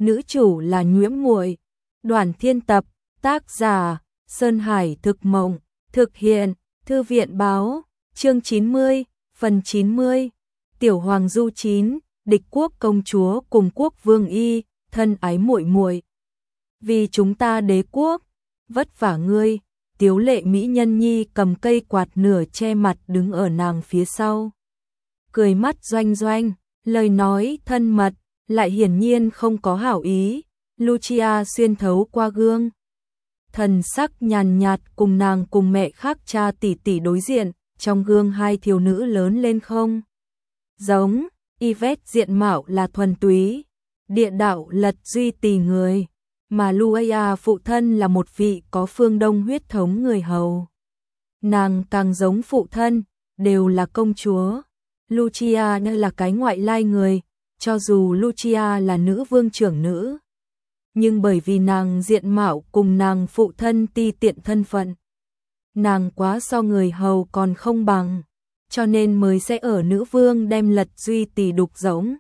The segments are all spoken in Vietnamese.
nữ chủ là Nhuễm Muội. Đoàn Thiên tập, tác giả Sơn Hải Thực Mộng, thực hiện Thư viện Báo, chương 90, phần 90. Tiểu Hoàng Du 9, địch quốc công chúa cùng quốc vương y, thân ái muội muội. Vì chúng ta đế quốc, vất vả ngươi. Tiếu lệ mỹ nhân nhi cầm cây quạt nửa che mặt đứng ở nàng phía sau. Cười mắt doanh doanh, lời nói thân mật, lại hiển nhiên không có hảo ý. Lucia xuyên thấu qua gương. Thần sắc nhàn nhạt cùng nàng cùng mẹ khác cha tỷ tỷ đối diện, trong gương hai thiếu nữ lớn lên không. Giống, Yvette diện mạo là thuần túy, địa đạo lật duy tỳ người. Mà Lucia phụ thân là một vị có phương Đông huyết thống người hầu. Nàng càng giống phụ thân, đều là công chúa. Lucia như là cái ngoại lai người, cho dù Lucia là nữ vương trưởng nữ. Nhưng bởi vì nàng diện mạo cùng nàng phụ thân ti tiện thân phận. Nàng quá so người hầu còn không bằng, cho nên mới sẽ ở nữ vương đem lật duy tỳ đục giống.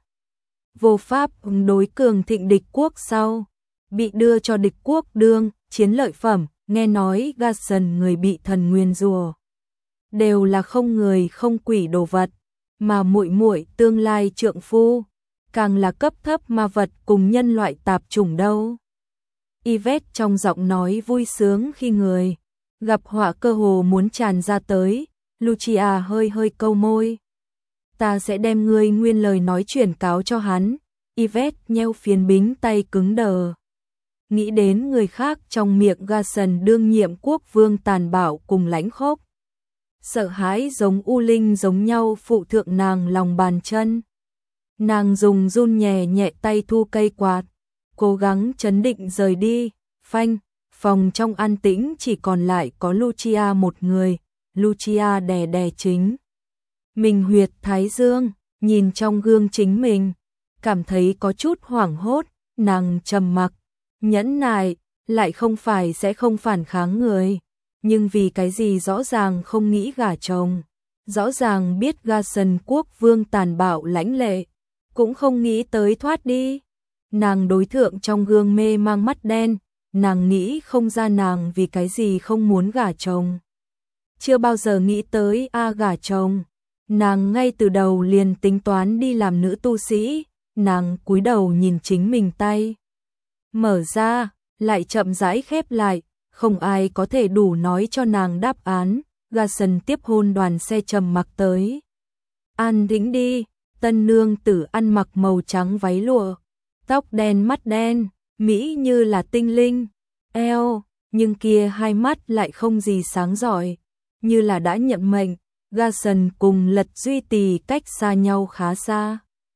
Vô pháp đối cường thịnh địch quốc sau. Bị đưa cho địch quốc đương, chiến lợi phẩm, nghe nói Garson người bị thần nguyền rủa. Đều là không người không quỷ đồ vật, mà muội muội tương lai trượng phu, càng là cấp thấp ma vật cùng nhân loại tạp chủng đâu. Yvette trong giọng nói vui sướng khi người, gặp họa cơ hồ muốn tràn ra tới, Lucia hơi hơi câu môi. Ta sẽ đem ngươi nguyên lời nói chuyển cáo cho hắn, Yvette nheo phiến bính tay cứng đờ. Nghĩ đến người khác trong miệng Garson đương nhiệm quốc vương tàn bạo cùng lãnh khốc. Sợ hãi giống u linh giống nhau phụ thượng nàng lòng bàn chân. Nàng dùng run nhẹ nhẹ tay thu cây quạt, cố gắng trấn định rời đi, phanh, phòng trong an tĩnh chỉ còn lại có Lucia một người, Lucia đè đè chính. Mình huyệt thái dương, nhìn trong gương chính mình, cảm thấy có chút hoảng hốt, nàng trầm mặc. Nhẫn nại, lại không phải sẽ không phản kháng người, nhưng vì cái gì rõ ràng không nghĩ gả chồng, rõ ràng biết Garson quốc vương tàn bạo lãnh lệ, cũng không nghĩ tới thoát đi. Nàng đối thượng trong gương mê mang mắt đen, nàng nghĩ không ra nàng vì cái gì không muốn gả chồng. Chưa bao giờ nghĩ tới gả chồng, nàng ngay từ đầu liền tính toán đi làm nữ tu sĩ, nàng cúi đầu nhìn chính mình tay. Mở ra, lại chậm rãi khép lại, không ai có thể đủ nói cho nàng đáp án. Garson tiếp hôn đoàn xe trầm mặc tới. An tĩnh đi, tân nương tử ăn mặc màu trắng váy lụa, tóc đen mắt đen, mỹ như là tinh linh, eo, nhưng kia hai mắt lại không gì sáng giỏi, như là đã nhận mệnh. Garson cùng lật duy tỳ cách xa nhau khá xa.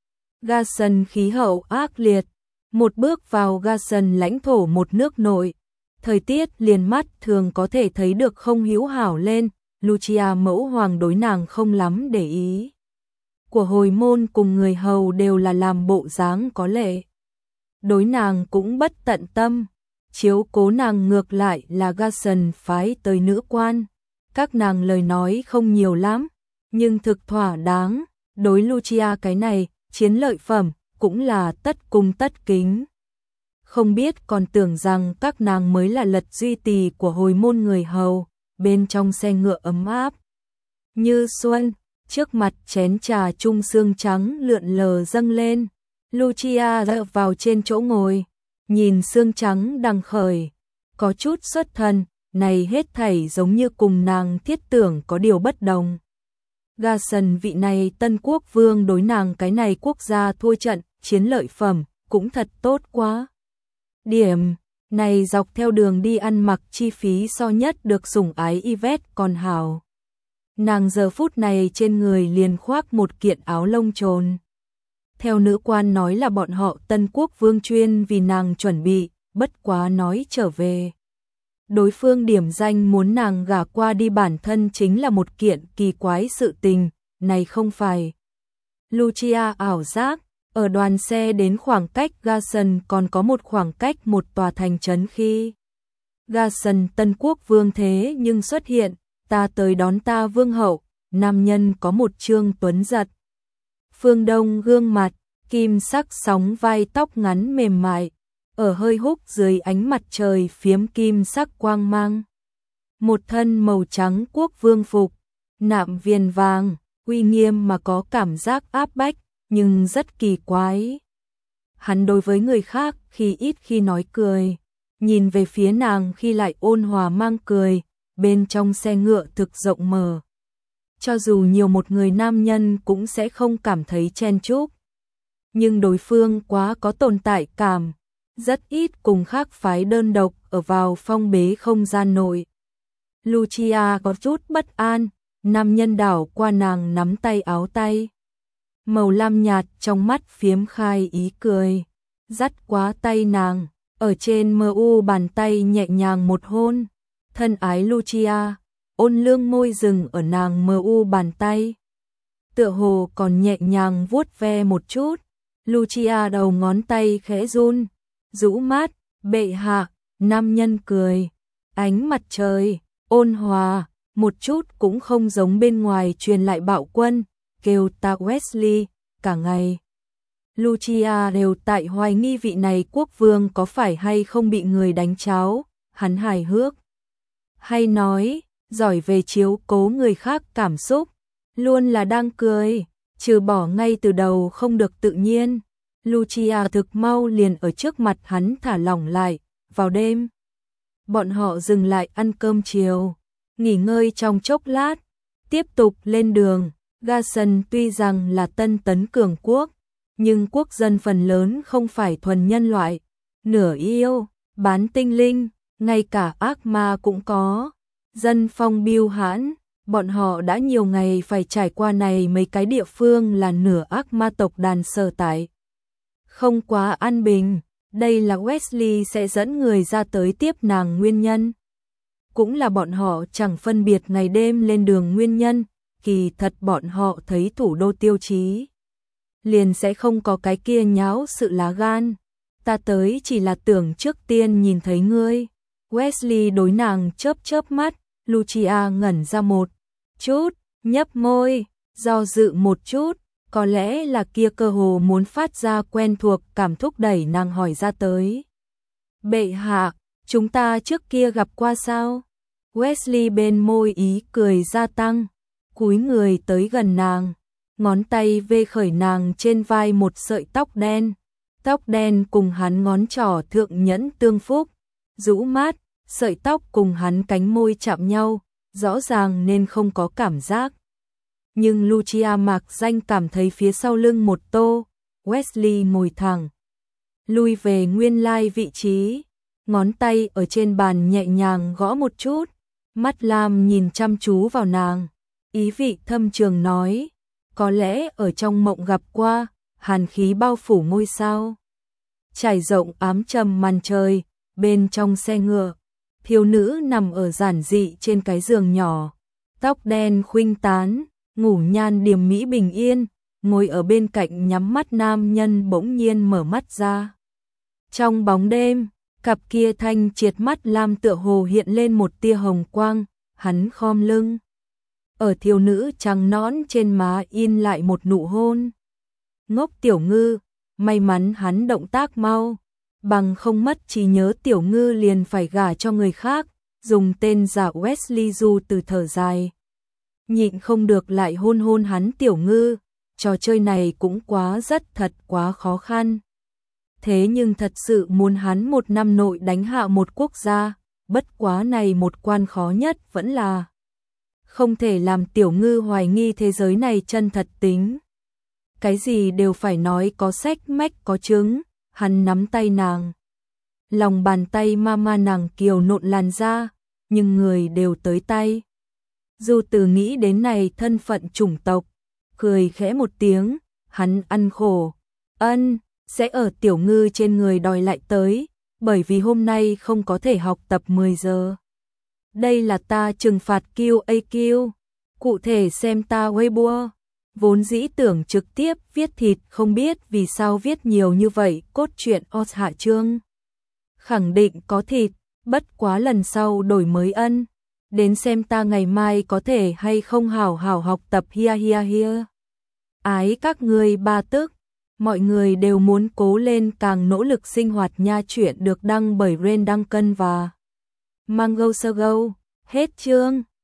Garson khí hậu ác liệt. Một bước vào Garson lãnh thổ một nước nội, thời tiết liền mắt thường có thể thấy được không hữu hảo lên. Lucia mẫu hoàng đối nàng không lắm để ý. Của hồi môn cùng người hầu đều là làm bộ dáng có lệ. Đối nàng cũng bất tận tâm, chiếu cố nàng ngược lại là Garson phái tới nữ quan. Các nàng lời nói không nhiều lắm, nhưng thực thỏa đáng. Đối Lucia cái này, chiến lợi phẩm, cũng là tất cung tất kính. Không biết còn tưởng rằng các nàng mới là lật duy tỳ của hồi môn người hầu, bên trong xe ngựa ấm áp. Như xuân, trước mặt chén trà chung sương trắng lượn lờ dâng lên. Lucia dựa vào trên chỗ ngồi, nhìn sương trắng đằng khởi, có chút xuất thần, này hết thảy giống như cùng nàng thiết tưởng có điều bất đồng. Garson vị này tân quốc vương đối nàng cái này quốc gia thua trận, chiến lợi phẩm, cũng thật tốt quá. Điểm này dọc theo đường đi ăn mặc chi phí so nhất được sủng ái Yvette còn hảo. Nàng giờ phút này trên người liền khoác một kiện áo lông trồn. Theo nữ quan nói là bọn họ tân quốc vương chuyên vì nàng chuẩn bị, bất quá nói trở về. Đối phương điểm danh muốn nàng gả qua đi bản thân chính là một kiện kỳ quái sự tình, này không phải. Lucia ảo giác, ở đoàn xe đến khoảng cách Garson còn có một khoảng cách một tòa thành trấn khi. Garson tân quốc vương thế nhưng xuất hiện, ta tới đón ta vương hậu, nam nhân có một trương tuấn giật. Phương Đông gương mặt, kim sắc sóng vai tóc ngắn mềm mại, ở hơi húc dưới ánh mặt trời phiếm kim sắc quang mang. Một thân màu trắng quốc vương phục, nạm viền vàng, uy nghiêm mà có cảm giác áp bách, nhưng rất kỳ quái. Hắn đối với người khác khi ít khi nói cười, nhìn về phía nàng khi lại ôn hòa mang cười, bên trong xe ngựa thực rộng mở. Cho dù nhiều một người nam nhân cũng sẽ không cảm thấy chen chúc. Nhưng đối phương quá có tồn tại cảm, rất ít cùng khác phái đơn độc ở vào phong bế không gian nội. Lucia có chút bất an, nam nhân đảo qua nàng nắm tay áo tay. Màu lam nhạt trong mắt phiếm khai ý cười, dắt quá tay nàng, ở trên mu bàn tay nhẹ nhàng một hôn. Thân ái Lucia, ôn lương môi dừng ở nàng mu bàn tay. Tựa hồ còn nhẹ nhàng vuốt ve một chút, Lucia đầu ngón tay khẽ run, rũ mát, bệ hạ, nam nhân cười, ánh mặt trời, ôn hòa, một chút cũng không giống bên ngoài truyền lại bạo quân, kêu ta Wesley, cả ngày. Lucia đều tại hoài nghi vị này quốc vương có phải hay không bị người đánh cháo, hắn hài hước. Hay nói, giỏi về chiếu cố người khác cảm xúc, luôn là đang cười, trừ bỏ ngay từ đầu không được tự nhiên. Lucia thực mau liền ở trước mặt hắn thả lỏng lại, vào đêm. Bọn họ dừng lại ăn cơm chiều, nghỉ ngơi trong chốc lát, tiếp tục lên đường. Garson tuy rằng là tân tấn cường quốc, nhưng quốc dân phần lớn không phải thuần nhân loại, nửa yêu, bán tinh linh, ngay cả ác ma cũng có. Dân phong biêu hãn, bọn họ đã nhiều ngày phải trải qua này mấy cái địa phương là nửa ác ma tộc đàn sở tại. Không quá an bình, đây là Wesley sẽ dẫn người ra tới tiếp nàng nguyên nhân. Cũng là bọn họ chẳng phân biệt ngày đêm lên đường nguyên nhân, kỳ thật bọn họ thấy thủ đô tiêu chí. Liền sẽ không có cái kia nháo sự lá gan. Ta tới chỉ là tưởng trước tiên nhìn thấy ngươi. Wesley đối nàng chớp chớp mắt, Lucia ngẩn ra một chút, nhấp môi, do dự một chút, có lẽ là kia cơ hồ muốn phát ra quen thuộc cảm thúc đẩy nàng hỏi ra tới. Bệ hạ, chúng ta trước kia gặp qua sao? Wesley bên môi ý cười gia tăng, cúi người tới gần nàng, ngón tay vê khởi nàng trên vai một sợi tóc đen cùng hắn ngón trỏ thượng nhẫn tương phúc, rũ mát, sợi tóc cùng hắn cánh môi chạm nhau, rõ ràng nên không có cảm giác. Nhưng Lucia mạc danh cảm thấy phía sau lưng một tô, Wesley ngồi thẳng, lui về nguyên lai vị trí, ngón tay ở trên bàn nhẹ nhàng gõ một chút, mắt lam nhìn chăm chú vào nàng, ý vị thâm trường nói, có lẽ ở trong mộng gặp qua, hàn khí bao phủ ngôi sao. Trải rộng ám trầm màn trời, bên trong xe ngựa, thiếu nữ nằm ở giản dị trên cái giường nhỏ, tóc đen khuynh tán, ngủ nhan điềm mỹ bình yên, ngồi ở bên cạnh nhắm mắt nam nhân bỗng nhiên mở mắt ra. Trong bóng đêm, cặp kia thanh triệt mắt lam tựa hồ hiện lên một tia hồng quang, hắn khom lưng. Ở thiếu nữ trắng nõn trên má in lại một nụ hôn. Ngốc Tiểu Ngư, may mắn hắn động tác mau, bằng không mất trí nhớ Tiểu Ngư liền phải gả cho người khác, dùng tên giả Wesley Du từ thở dài. Nhịn không được lại hôn hôn hắn Tiểu Ngư, trò chơi này cũng thật quá khó khăn. Thế nhưng thật sự muốn hắn một năm nội đánh hạ một quốc gia, bất quá này một quan khó nhất vẫn là không thể làm Tiểu Ngư hoài nghi thế giới này chân thật tính. Cái gì đều phải nói có sách mách có chứng, hắn nắm tay nàng. Lòng bàn tay ma nàng kiều nộn làn da, nhưng người đều tới tay. Dù từ nghĩ đến này thân phận chủng tộc, cười khẽ một tiếng, hắn ăn khổ. Sẽ ở Tiểu Ngư trên người đòi lại tới, bởi vì hôm nay không có thể học tập 10 giờ. Đây là ta trừng phạt QAQ, cụ thể xem ta Weibo. Vốn dĩ tưởng trực tiếp viết thịt, không biết vì sao viết nhiều như vậy, cốt truyện Os hạ chương. Khẳng định có thịt, bất quá lần sau đổi mới đến xem ta ngày mai có thể hay không hảo hảo học tập hia. Ái các ngươi ba tức. Mọi người đều muốn cố lên càng nỗ lực sinh hoạt nha. Chuyện được đăng bởi Ren Duncan và Mango Sogo. Hết chương.